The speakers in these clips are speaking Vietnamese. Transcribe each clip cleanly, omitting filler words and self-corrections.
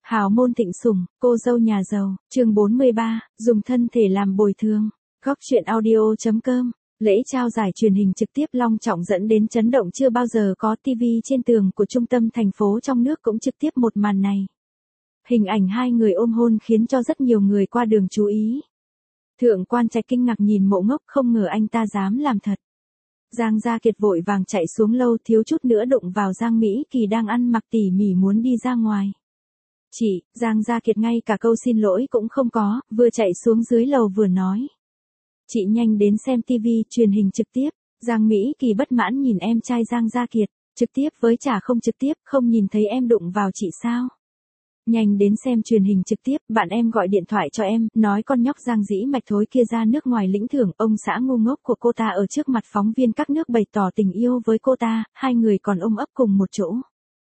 Hào môn thịnh sủng, cô dâu nhà giàu, chương 43, dùng thân thể làm bồi thường. Góc chuyện audio.com. Lễ trao giải truyền hình trực tiếp long trọng dẫn đến chấn động chưa bao giờ có. TV trên tường của trung tâm thành phố trong nước cũng trực tiếp một màn này. Hình ảnh hai người ôm hôn khiến cho rất nhiều người qua đường chú ý. Thượng quan Trạch kinh ngạc nhìn Mộ Ngốc, không ngờ anh ta dám làm thật. Giang Gia Kiệt vội vàng chạy xuống lâu, thiếu chút nữa đụng vào Giang Mỹ Kỳ đang ăn mặc tỉ mỉ muốn đi ra ngoài. Chị, Giang Gia Kiệt ngay cả câu xin lỗi cũng không có, vừa chạy xuống dưới lầu vừa nói. Chị nhanh đến xem TV truyền hình trực tiếp. Giang Mỹ Kỳ bất mãn nhìn em trai Giang Gia Kiệt, trực tiếp với chả không trực tiếp, không nhìn thấy em đụng vào chị sao? Nhanh đến xem truyền hình trực tiếp, bạn em gọi điện thoại cho em, nói con nhóc Giang Dĩ Mạch thối kia ra nước ngoài lĩnh thưởng, ông xã ngu ngốc của cô ta ở trước mặt phóng viên các nước bày tỏ tình yêu với cô ta, hai người còn ôm ấp cùng một chỗ.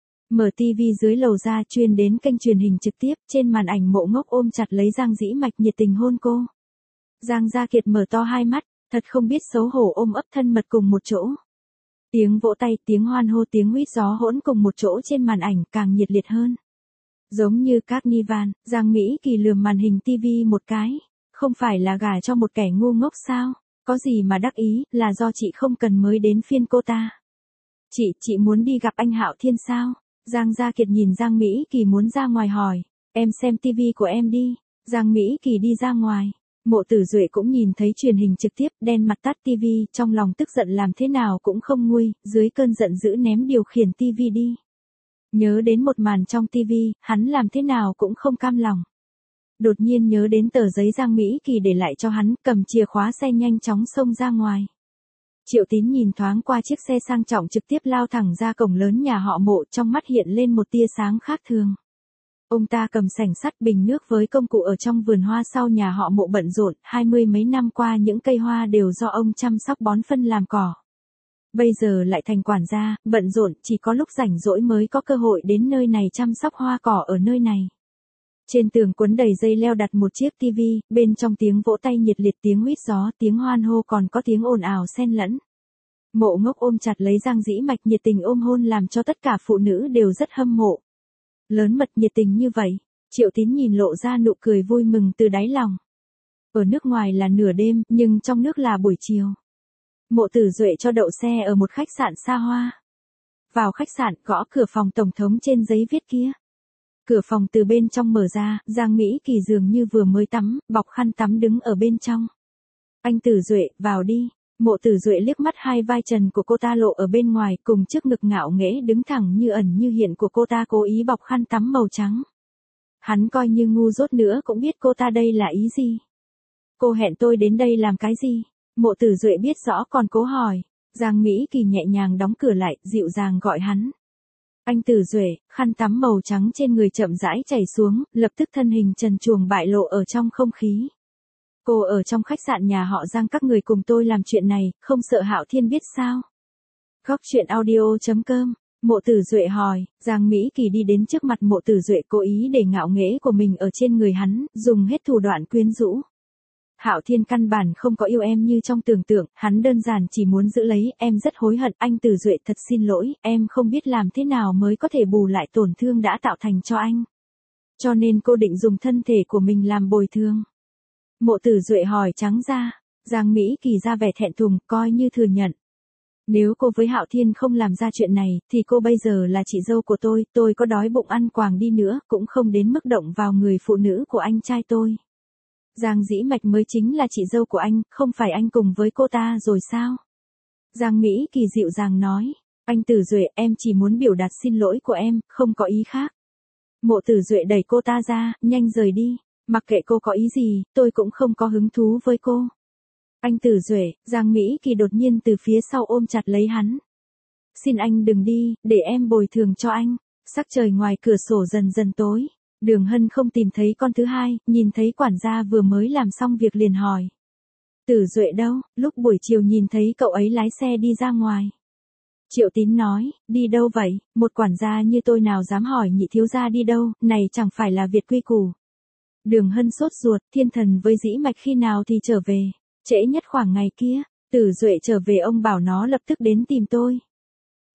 Mở TV dưới lầu ra truyền đến kênh truyền hình trực tiếp, trên màn ảnh Mộ Ngốc ôm chặt lấy Giang Dĩ Mạch nhiệt tình hôn cô. Giang Gia Kiệt mở to hai mắt, thật không biết xấu hổ ôm ấp thân mật cùng một chỗ. Tiếng vỗ tay, tiếng hoan hô, tiếng huýt gió hỗn cùng một chỗ trên màn ảnh càng nhiệt liệt hơn. Giống như Carnival, Giang Mỹ Kỳ lườm màn hình TV một cái. Không phải là gả cho một kẻ ngu ngốc sao? Có gì mà đắc ý, là do chị không cần mới đến phiên cô ta. Chị muốn đi gặp anh Hạo Thiên sao? Giang Gia Kiệt nhìn Giang Mỹ Kỳ muốn ra ngoài hỏi. Em xem TV của em đi. Giang Mỹ Kỳ đi ra ngoài. Mộ Tử Duệ cũng nhìn thấy truyền hình trực tiếp, đen mặt tắt TV, trong lòng tức giận làm thế nào cũng không nguôi, dưới cơn giận dữ ném điều khiển TV đi. Nhớ đến một màn trong TV, hắn làm thế nào cũng không cam lòng. Đột nhiên nhớ đến tờ giấy Giang Mỹ Kỳ để lại cho hắn, cầm chìa khóa xe nhanh chóng xông ra ngoài. Triệu Tín nhìn thoáng qua chiếc xe sang trọng trực tiếp lao thẳng ra cổng lớn nhà họ Mộ, trong mắt hiện lên một tia sáng khác thường. Ông ta cầm sảnh sắt bình nước với công cụ ở trong vườn hoa sau nhà họ Mộ bận rộn, 20 mấy năm qua những cây hoa đều do ông chăm sóc bón phân làm cỏ. Bây giờ lại thành quản gia, bận rộn, chỉ có lúc rảnh rỗi mới có cơ hội đến nơi này chăm sóc hoa cỏ ở nơi này. Trên tường quấn đầy dây leo đặt một chiếc TV, bên trong tiếng vỗ tay nhiệt liệt, tiếng huýt gió, tiếng hoan hô, còn có tiếng ồn ào xen lẫn. Mộ Ngốc ôm chặt lấy Giang Dĩ Mạch nhiệt tình ôm hôn làm cho tất cả phụ nữ đều rất hâm mộ. Lớn mật nhiệt tình như vậy, Triệu Tín nhìn lộ ra nụ cười vui mừng từ đáy lòng. Ở nước ngoài là nửa đêm, nhưng trong nước là buổi chiều. Mộ Tử Duệ cho đậu xe ở một khách sạn xa hoa. Vào khách sạn, gõ cửa phòng tổng thống trên giấy viết kia. Cửa phòng từ bên trong mở ra, Giang Mỹ Kỳ dường như vừa mới tắm, bọc khăn tắm đứng ở bên trong. Anh Tử Duệ, vào đi. Mộ Tử Duệ liếc mắt hai vai trần của cô ta lộ ở bên ngoài, cùng trước ngực ngạo nghễ đứng thẳng như ẩn như hiện của cô ta cố ý bọc khăn tắm màu trắng. Hắn coi như ngu dốt nữa cũng biết cô ta đây là ý gì. Cô hẹn tôi đến đây làm cái gì? Mộ Tử Duệ biết rõ còn cố hỏi. Giang Mỹ Kỳ nhẹ nhàng đóng cửa lại, dịu dàng gọi hắn. Anh Tử Duệ, khăn tắm màu trắng trên người chậm rãi chảy xuống, lập tức thân hình trần truồng bại lộ ở trong không khí. Cô ở trong khách sạn nhà họ Giang, các người cùng tôi làm chuyện này, không sợ Hạo Thiên biết sao? Góc chuyện audio.com. Mộ Tử Duệ hỏi. Giang Mỹ Kỳ đi đến trước mặt Mộ Tử Duệ, cố ý để ngạo nghễ của mình ở trên người hắn, dùng hết thủ đoạn quyến rũ. Hạo Thiên căn bản không có yêu em như trong tưởng tượng, hắn đơn giản chỉ muốn giữ lấy, em rất hối hận, anh Tử Duệ thật xin lỗi, em không biết làm thế nào mới có thể bù lại tổn thương đã tạo thành cho anh. Cho nên cô định dùng thân thể của mình làm bồi thường. Mộ Tử Duệ hỏi trắng ra. Giang Mỹ Kỳ ra vẻ thẹn thùng, coi như thừa nhận. Nếu cô với Hạo Thiên không làm ra chuyện này, thì cô bây giờ là chị dâu của tôi có đói bụng ăn quàng đi nữa, cũng không đến mức động vào người phụ nữ của anh trai tôi. Giang Dĩ Mạch mới chính là chị dâu của anh, không phải anh cùng với cô ta rồi sao? Giang Mỹ Kỳ dịu dàng nói. Anh Tử Duệ, em chỉ muốn biểu đạt xin lỗi của em, không có ý khác. Mộ Tử Duệ đẩy cô ta ra, nhanh rời đi. Mặc kệ cô có ý gì, tôi cũng không có hứng thú với cô. Anh Tử Duệ, Giang Mỹ Kỳ đột nhiên từ phía sau ôm chặt lấy hắn. Xin anh đừng đi, để em bồi thường cho anh. Sắc trời ngoài cửa sổ dần dần tối. Đường Hân không tìm thấy con thứ hai, nhìn thấy quản gia vừa mới làm xong việc liền hỏi. Tử Duệ đâu? Lúc buổi chiều nhìn thấy cậu ấy lái xe đi ra ngoài. Triệu Tín nói, đi đâu vậy? Một quản gia như tôi nào dám hỏi nhị thiếu gia đi đâu, này chẳng phải là Việt quy củ. Đường Hân sốt ruột, Thiên Thần với Dĩ Mạch khi nào thì trở về? Trễ nhất khoảng ngày kia. Tử Duệ trở về ông bảo nó lập tức đến tìm tôi.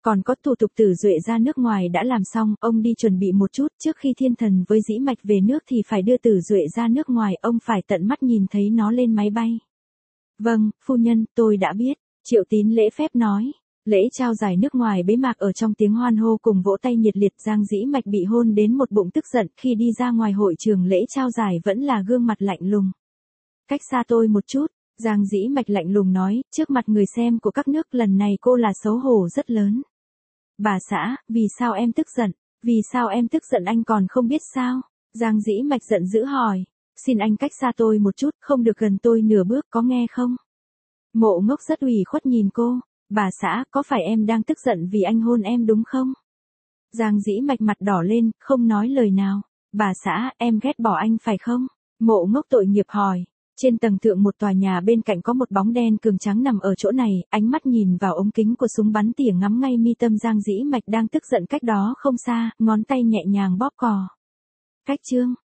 Còn có thủ tục tử duệ ra nước ngoài đã làm xong, ông đi chuẩn bị một chút, trước khi thiên thần với dĩ mạch về nước thì phải đưa tử duệ ra nước ngoài, ông phải tận mắt nhìn thấy nó lên máy bay. Vâng, phu nhân, tôi đã biết, Triệu Tín lễ phép nói. Lễ trao giải nước ngoài bế mạc ở trong tiếng hoan hô cùng vỗ tay nhiệt liệt. Giang Dĩ Mạch bị hôn đến một bụng tức giận, khi đi ra ngoài hội trường lễ trao giải vẫn là gương mặt lạnh lùng. Cách xa tôi một chút, Giang Dĩ Mạch lạnh lùng nói, trước mặt người xem của các nước, lần này cô là xấu hổ rất lớn. Bà xã, vì sao em tức giận? Vì sao em tức giận anh còn không biết sao? Giang Dĩ Mạch giận dữ hỏi. Xin anh cách xa tôi một chút, không được gần tôi nửa bước, có nghe không? Mộ Ngốc rất ủy khuất nhìn cô. Bà xã, có phải em đang tức giận vì anh hôn em đúng không? Giang Dĩ Mạch mặt đỏ lên, không nói lời nào. Bà xã, em ghét bỏ anh phải không? Mộ Ngốc tội nghiệp hỏi. Trên tầng thượng một tòa nhà bên cạnh có một bóng đen cường trắng nằm ở chỗ này, ánh mắt nhìn vào ống kính của súng bắn tỉa ngắm ngay mi tâm Giang Dĩ Mạch đang tức giận cách đó không xa, ngón tay nhẹ nhàng bóp cò. Cách chương